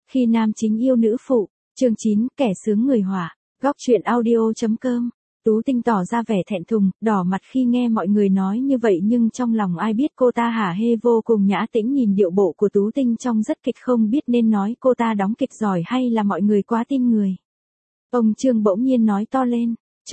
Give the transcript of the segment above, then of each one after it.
Khi nam chính yêu nữ phụ, chương 9, kẻ sướng người họa, góc truyện audio.com. Tú Tinh tỏ ra vẻ thẹn thùng, đỏ mặt khi nghe mọi người nói như vậy nhưng trong lòng ai biết cô ta hả hê vô cùng. Nhã Tĩnh nhìn điệu bộ của Tú Tinh trong rất kịch, không biết nên nói cô ta đóng kịch giỏi hay là mọi người quá tin người. Ông Trương bỗng nhiên nói to lên,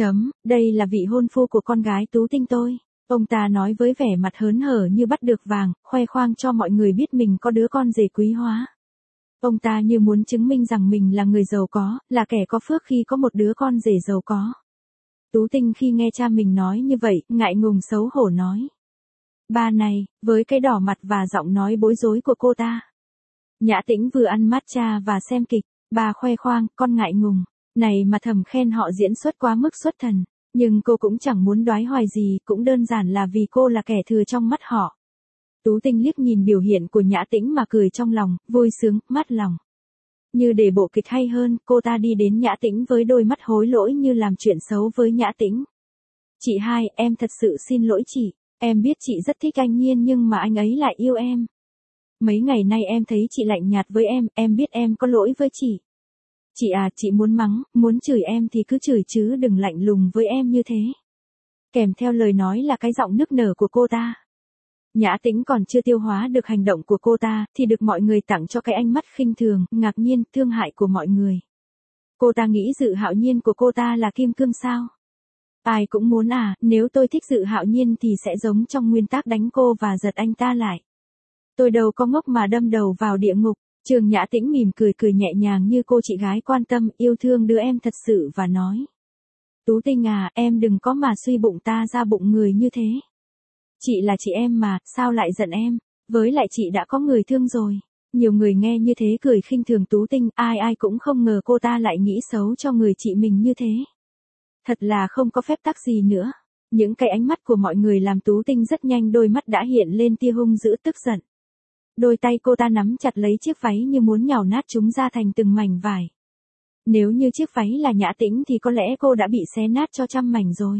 đây là vị hôn phu của con gái Tú Tinh tôi. Ông ta nói với vẻ mặt hớn hở như bắt được vàng, khoe khoang cho mọi người biết mình có đứa con rể quý hóa. Ông ta như muốn chứng minh rằng mình là người giàu có, là kẻ có phước khi có một đứa con rể giàu có. Tú Tinh khi nghe cha mình nói như vậy, ngại ngùng xấu hổ nói. Ba này, với cái đỏ mặt và giọng nói bối rối của cô ta. Nhã Tĩnh vừa ăn matcha và xem kịch, bà khoe khoang, con ngại ngùng. Này mà thầm khen họ diễn xuất quá mức xuất thần. Nhưng cô cũng chẳng muốn đoái hoài gì, cũng đơn giản là vì cô là kẻ thừa trong mắt họ. Tú Tinh liếc nhìn biểu hiện của Nhã Tĩnh mà cười trong lòng, vui sướng, mát lòng. Như để bộ kịch hay hơn, cô ta đi đến Nhã Tĩnh với đôi mắt hối lỗi như làm chuyện xấu với Nhã Tĩnh. Chị hai, em thật sự xin lỗi chị. Em biết chị rất thích anh Nhiên nhưng mà anh ấy lại yêu em. Mấy ngày nay em thấy chị lạnh nhạt với em biết em có lỗi với chị. Chị à, chị muốn mắng, muốn chửi em thì cứ chửi chứ đừng lạnh lùng với em như thế. Kèm theo lời nói là cái giọng nức nở của cô ta. Nhã Tĩnh còn chưa tiêu hóa được hành động của cô ta, thì được mọi người tặng cho cái ánh mắt khinh thường, ngạc nhiên, thương hại của mọi người. Cô ta nghĩ Dự Hạo Nhiên của cô ta là kim cương sao? Ai cũng muốn à, nếu tôi thích Dự Hạo Nhiên thì sẽ giống trong nguyên tắc đánh cô và giật anh ta lại. Tôi đâu có ngốc mà đâm đầu vào địa ngục. Trường Nhã Tĩnh mỉm cười nhẹ nhàng như cô chị gái quan tâm, yêu thương đứa em thật sự và nói. Tú Tinh à, em đừng có mà suy bụng ta ra bụng người như thế. Chị là chị em mà, sao lại giận em? Với lại chị đã có người thương rồi. Nhiều người nghe như thế cười khinh thường Tú Tinh, ai cũng không ngờ cô ta lại nghĩ xấu cho người chị mình như thế. Thật là không có phép tắc gì nữa. Những cái ánh mắt của mọi người làm Tú Tinh rất nhanh đôi mắt đã hiện lên tia hung dữ tức giận. Đôi tay cô ta nắm chặt lấy chiếc váy như muốn nhào nát chúng ra thành từng mảnh vải. Nếu như chiếc váy là Nhã Tĩnh thì có lẽ cô đã bị xé nát cho trăm mảnh rồi.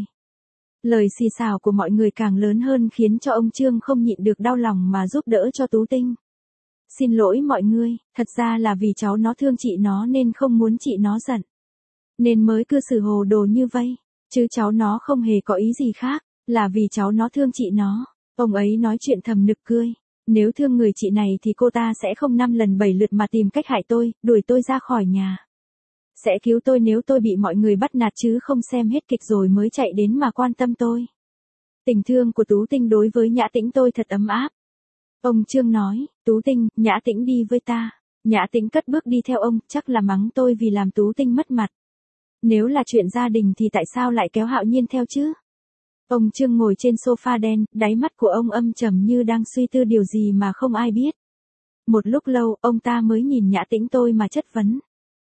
Lời xì xào của mọi người càng lớn hơn khiến cho ông Trương không nhịn được đau lòng mà giúp đỡ cho Tú Tinh. Xin lỗi mọi người, thật ra là vì cháu nó thương chị nó nên không muốn chị nó giận. Nên mới cư xử hồ đồ như vậy, chứ cháu nó không hề có ý gì khác, là vì cháu nó thương chị nó. Ông ấy nói chuyện thầm nực cười. Nếu thương người chị này thì cô ta sẽ không 5 lần 7 lượt mà tìm cách hại tôi, đuổi tôi ra khỏi nhà. Sẽ cứu tôi nếu tôi bị mọi người bắt nạt chứ không xem hết kịch rồi mới chạy đến mà quan tâm tôi. Tình thương của Tú Tinh đối với Nhã Tĩnh tôi thật ấm áp. Ông Trương nói, Tú Tinh, Nhã Tĩnh đi với ta. Nhã Tĩnh cất bước đi theo ông, chắc là mắng tôi vì làm Tú Tinh mất mặt. Nếu là chuyện gia đình thì tại sao lại kéo Hạo Nhiên theo chứ? Ông Trương ngồi trên sofa đen, đáy mắt của ông âm trầm như đang suy tư điều gì mà không ai biết. Một lúc lâu, ông ta mới nhìn Nhã Tĩnh tôi mà chất vấn.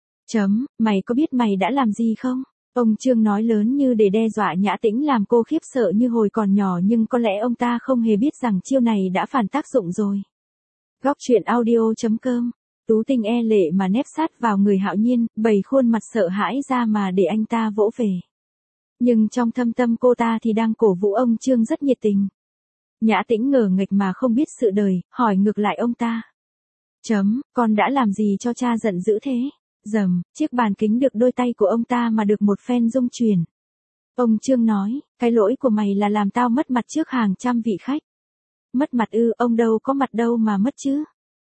Mày có biết mày đã làm gì không? Ông Trương nói lớn như để đe dọa Nhã Tĩnh làm cô khiếp sợ như hồi còn nhỏ nhưng có lẽ ông ta không hề biết rằng chiêu này đã phản tác dụng rồi. Góc truyện audio.com. Tú Tinh e lệ mà nép sát vào người Hạo Nhiên, bày khuôn mặt sợ hãi ra mà để anh ta vỗ về. Nhưng trong thâm tâm cô ta thì đang cổ vũ ông Trương rất nhiệt tình. Nhã Tĩnh ngờ nghệch mà không biết sự đời, hỏi ngược lại ông ta. Con đã làm gì cho cha giận dữ thế? Chiếc bàn kính được đôi tay của ông ta mà được một phen rung chuyển. Ông Trương nói, cái lỗi của mày là làm tao mất mặt trước hàng trăm vị khách. Mất mặt ư, ông đâu có mặt đâu mà mất chứ.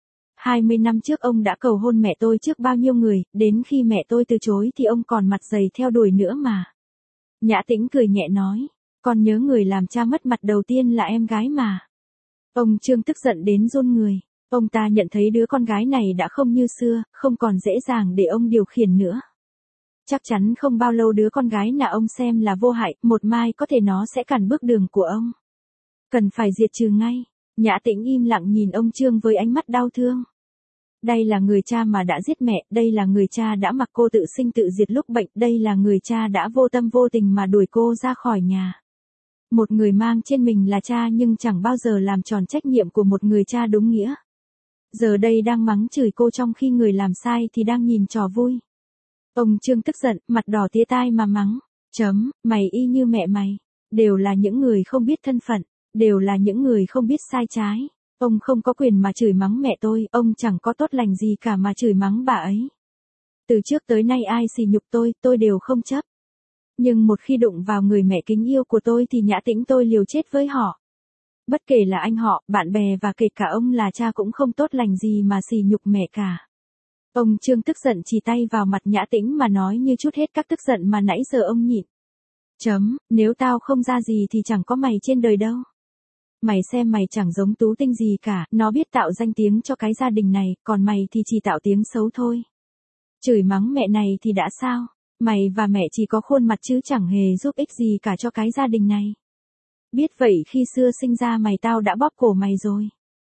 20 năm trước ông đã cầu hôn mẹ tôi trước bao nhiêu người, đến khi mẹ tôi từ chối thì ông còn mặt dày theo đuổi nữa mà. Nhã Tĩnh cười nhẹ nói, con nhớ người làm cha mất mặt đầu tiên là em gái mà. Ông Trương tức giận đến run người. Ông ta nhận thấy đứa con gái này đã không như xưa, không còn dễ dàng để ông điều khiển nữa. Chắc chắn không bao lâu đứa con gái nào ông xem là vô hại, một mai có thể nó sẽ cản bước đường của ông. Cần phải diệt trừ ngay. Nhã Tĩnh im lặng nhìn ông Trương với ánh mắt đau thương. Đây là người cha mà đã giết mẹ, đây là người cha đã mặc cô tự sinh tự diệt lúc bệnh, đây là người cha đã vô tâm vô tình mà đuổi cô ra khỏi nhà. Một người mang trên mình là cha nhưng chẳng bao giờ làm tròn trách nhiệm của một người cha đúng nghĩa. Giờ đây đang mắng chửi cô trong khi người làm sai thì đang nhìn trò vui. Ông Trương tức giận, mặt đỏ tía tai mà mắng. Mày y như mẹ mày. Đều là những người không biết thân phận, đều là những người không biết sai trái. Ông không có quyền mà chửi mắng mẹ tôi, ông chẳng có tốt lành gì cả mà chửi mắng bà ấy. Từ trước tới nay ai sỉ nhục tôi đều không chấp. Nhưng một khi đụng vào người mẹ kính yêu của tôi thì Nhã Tĩnh tôi liều chết với họ. Bất kể là anh họ, bạn bè và kể cả ông là cha cũng không tốt lành gì mà sỉ nhục mẹ cả. Ông Trương tức giận chỉ tay vào mặt Nhã Tĩnh mà nói như trút hết các tức giận mà nãy giờ ông nhịn. Nếu tao không ra gì thì chẳng có mày trên đời đâu. Mày xem mày chẳng giống Tú Tinh gì cả, nó biết tạo danh tiếng cho cái gia đình này, còn mày thì chỉ tạo tiếng xấu thôi. Chửi mắng mẹ này thì đã sao? Mày và mẹ chỉ có khuôn mặt chứ chẳng hề giúp ích gì cả cho cái gia đình này. Biết vậy khi xưa sinh ra mày tao đã bóp cổ mày rồi.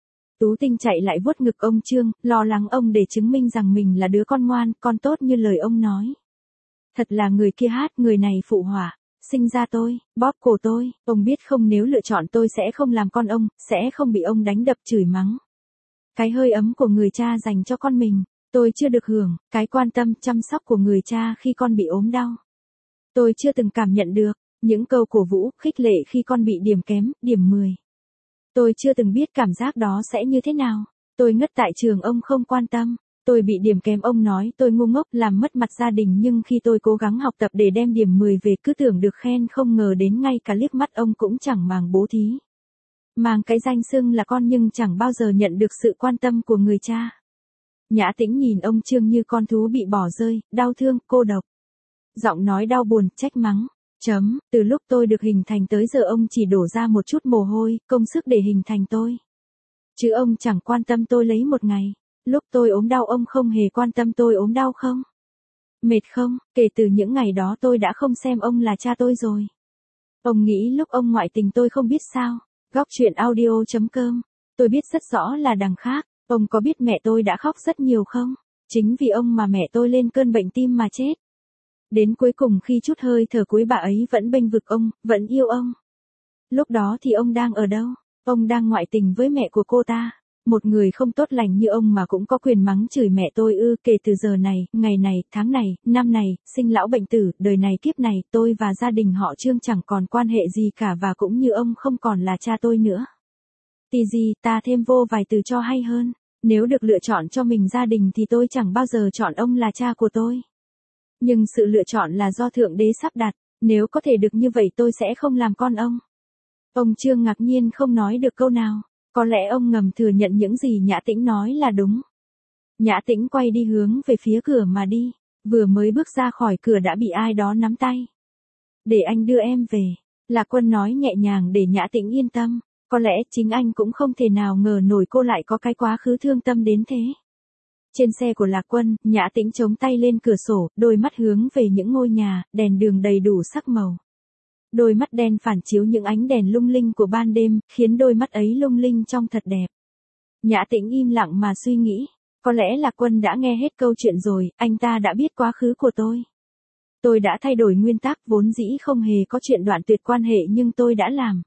Tú Tinh chạy lại vuốt ngực ông Trương, lo lắng ông để chứng minh rằng mình là đứa con ngoan, con tốt như lời ông nói. Thật là người kia hát, người này phụ họa. Sinh ra tôi, bóp cổ tôi, ông biết không, nếu lựa chọn tôi sẽ không làm con ông, sẽ không bị ông đánh đập chửi mắng. Cái hơi ấm của người cha dành cho con mình, tôi chưa được hưởng, cái quan tâm chăm sóc của người cha khi con bị ốm đau. Tôi chưa từng cảm nhận được, những câu cổ vũ, khích lệ khi con bị điểm kém, điểm 10. Tôi chưa từng biết cảm giác đó sẽ như thế nào. Tôi ngất tại trường ông không quan tâm. Tôi bị điểm kém ông nói tôi ngu ngốc làm mất mặt gia đình, nhưng khi tôi cố gắng học tập để đem điểm 10 về cứ tưởng được khen, không ngờ đến ngay cả liếc mắt ông cũng chẳng màng bố thí. Mang cái danh xưng là con nhưng chẳng bao giờ nhận được sự quan tâm của người cha. Nhã Tĩnh nhìn ông Trương như con thú bị bỏ rơi, đau thương, cô độc. Giọng nói đau buồn, trách mắng. Từ lúc tôi được hình thành tới giờ ông chỉ đổ ra một chút mồ hôi, công sức để hình thành tôi. Chứ ông chẳng quan tâm tôi lấy một ngày. Lúc tôi ốm đau ông không hề quan tâm tôi ốm đau không? Mệt không? Kể từ những ngày đó tôi đã không xem ông là cha tôi rồi. Ông nghĩ lúc ông ngoại tình tôi không biết sao? Góc chuyện audio.com. Tôi biết rất rõ là đằng khác. Ông có biết mẹ tôi đã khóc rất nhiều không? Chính vì ông mà mẹ tôi lên cơn bệnh tim mà chết. Đến cuối cùng khi chút hơi thở cuối bà ấy vẫn bênh vực ông, vẫn yêu ông. Lúc đó thì ông đang ở đâu? Ông đang ngoại tình với mẹ của cô ta. Một người không tốt lành như ông mà cũng có quyền mắng chửi mẹ tôi ư? Kể từ giờ này, ngày này, tháng này, năm này, sinh lão bệnh tử, đời này kiếp này, tôi và gia đình họ Trương chẳng còn quan hệ gì cả, và cũng như ông không còn là cha tôi nữa. Tí gì, ta thêm vô vài từ cho hay hơn. Nếu được lựa chọn cho mình gia đình thì tôi chẳng bao giờ chọn ông là cha của tôi. Nhưng sự lựa chọn là do Thượng Đế sắp đặt, nếu có thể được như vậy tôi sẽ không làm con ông. Ông Trương ngạc nhiên không nói được câu nào. Có lẽ ông ngầm thừa nhận những gì Nhã Tĩnh nói là đúng. Nhã Tĩnh quay đi hướng về phía cửa mà đi. Vừa mới bước ra khỏi cửa đã bị ai đó nắm tay. Để anh đưa em về. Lạc Quân nói nhẹ nhàng để Nhã Tĩnh yên tâm. Có lẽ chính anh cũng không thể nào ngờ nổi cô lại có cái quá khứ thương tâm đến thế. Trên xe của Lạc Quân, Nhã Tĩnh chống tay lên cửa sổ, đôi mắt hướng về những ngôi nhà, đèn đường đầy đủ sắc màu. Đôi mắt đen phản chiếu những ánh đèn lung linh của ban đêm, khiến đôi mắt ấy lung linh trông thật đẹp. Nhã Tĩnh im lặng mà suy nghĩ. Có lẽ Lạc Quân đã nghe hết câu chuyện rồi, anh ta đã biết quá khứ của tôi. Tôi đã thay đổi nguyên tắc, vốn dĩ không hề có chuyện đoạn tuyệt quan hệ nhưng tôi đã làm.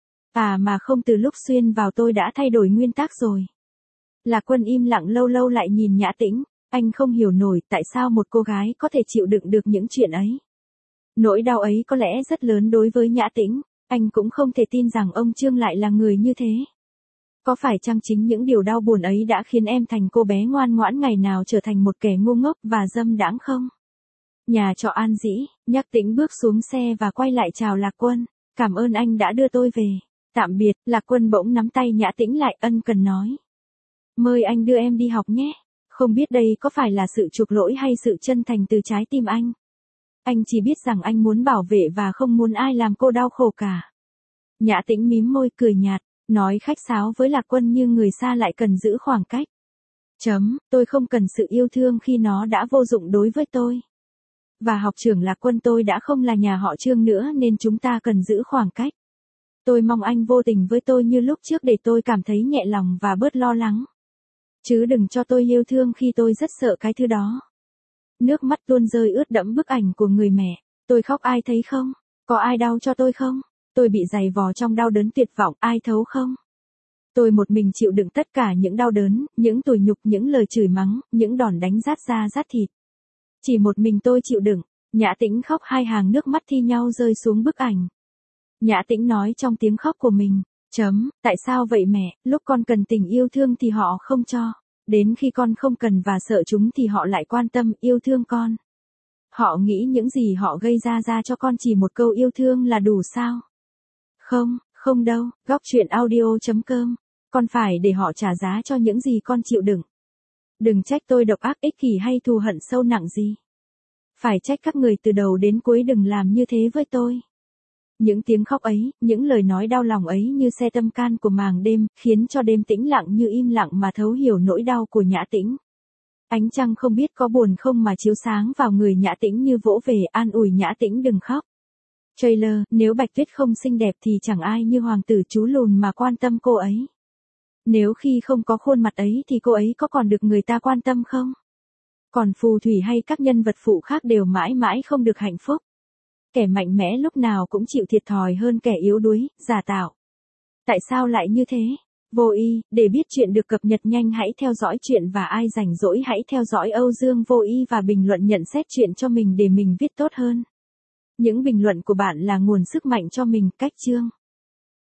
Mà không, từ lúc xuyên vào tôi đã thay đổi nguyên tắc rồi. Lạc Quân im lặng lâu lâu lại nhìn Nhã Tĩnh. Anh không hiểu nổi tại sao một cô gái có thể chịu đựng được những chuyện ấy. Nỗi đau ấy có lẽ rất lớn đối với Nhã Tĩnh. Anh cũng không thể tin rằng ông Trương lại là người như thế. Có phải chăng chính những điều đau buồn ấy đã khiến em thành cô bé ngoan ngoãn ngày nào trở thành một kẻ ngu ngốc và dâm đãng không? Nhà trọ An Dĩ, Nhã Tĩnh bước xuống xe và quay lại chào Lạc Quân. Cảm ơn anh đã đưa tôi về. Tạm biệt. Lạc Quân bỗng nắm tay Nhã Tĩnh lại, ân cần nói. Mời anh đưa em đi học nhé. Không biết đây có phải là sự chuộc lỗi hay sự chân thành từ trái tim anh. Anh chỉ biết rằng anh muốn bảo vệ và không muốn ai làm cô đau khổ cả. Nhã Tĩnh mím môi cười nhạt, nói khách sáo với Lạc Quân như người xa lại cần giữ khoảng cách. Tôi không cần sự yêu thương khi nó đã vô dụng đối với tôi. Và học trưởng Lạc Quân, tôi đã không là nhà họ Trương nữa nên chúng ta cần giữ khoảng cách. Tôi mong anh vô tình với tôi như lúc trước để tôi cảm thấy nhẹ lòng và bớt lo lắng. Chứ đừng cho tôi yêu thương khi tôi rất sợ cái thứ đó. Nước mắt tuôn rơi ướt đẫm bức ảnh của người mẹ. Tôi khóc ai thấy không? Có ai đau cho tôi không? Tôi bị giày vò trong đau đớn tuyệt vọng, ai thấu không? Tôi một mình chịu đựng tất cả những đau đớn, những tủi nhục, những lời chửi mắng, những đòn đánh rát da rát thịt. Chỉ một mình tôi chịu đựng. Nhã Tĩnh khóc, hai hàng nước mắt thi nhau rơi xuống bức ảnh. Nhã Tĩnh nói trong tiếng khóc của mình. Tại sao vậy mẹ, lúc con cần tình yêu thương thì họ không cho. Đến khi con không cần và sợ chúng thì họ lại quan tâm, yêu thương con. Họ nghĩ những gì họ gây ra cho con chỉ một câu yêu thương là đủ sao? Không, không đâu, góc chuyện audio.com. Con phải để họ trả giá cho những gì con chịu đựng. Đừng trách tôi độc ác, ích kỷ hay thù hận sâu nặng gì. Phải trách các người từ đầu đến cuối, đừng làm như thế với tôi. Những tiếng khóc ấy, những lời nói đau lòng ấy như xe tâm can của màng đêm, khiến cho đêm tĩnh lặng như im lặng mà thấu hiểu nỗi đau của Nhã Tĩnh. Ánh trăng không biết có buồn không mà chiếu sáng vào người Nhã Tĩnh như vỗ về an ủi Nhã Tĩnh đừng khóc. Trailer, nếu Bạch Tuyết không xinh đẹp thì chẳng ai như hoàng tử chú lùn mà quan tâm cô ấy. Nếu khi không có khuôn mặt ấy thì cô ấy có còn được người ta quan tâm không? Còn phù thủy hay các nhân vật phụ khác đều mãi mãi không được hạnh phúc. Kẻ mạnh mẽ lúc nào cũng chịu thiệt thòi hơn kẻ yếu đuối, giả tạo. Tại sao lại như thế? Vô Y, để biết chuyện được cập nhật nhanh hãy theo dõi chuyện và ai rảnh rỗi hãy theo dõi Âu Dương Vô Y và bình luận nhận xét chuyện cho mình để mình viết tốt hơn. Những bình luận của bạn là nguồn sức mạnh cho mình. Cách chương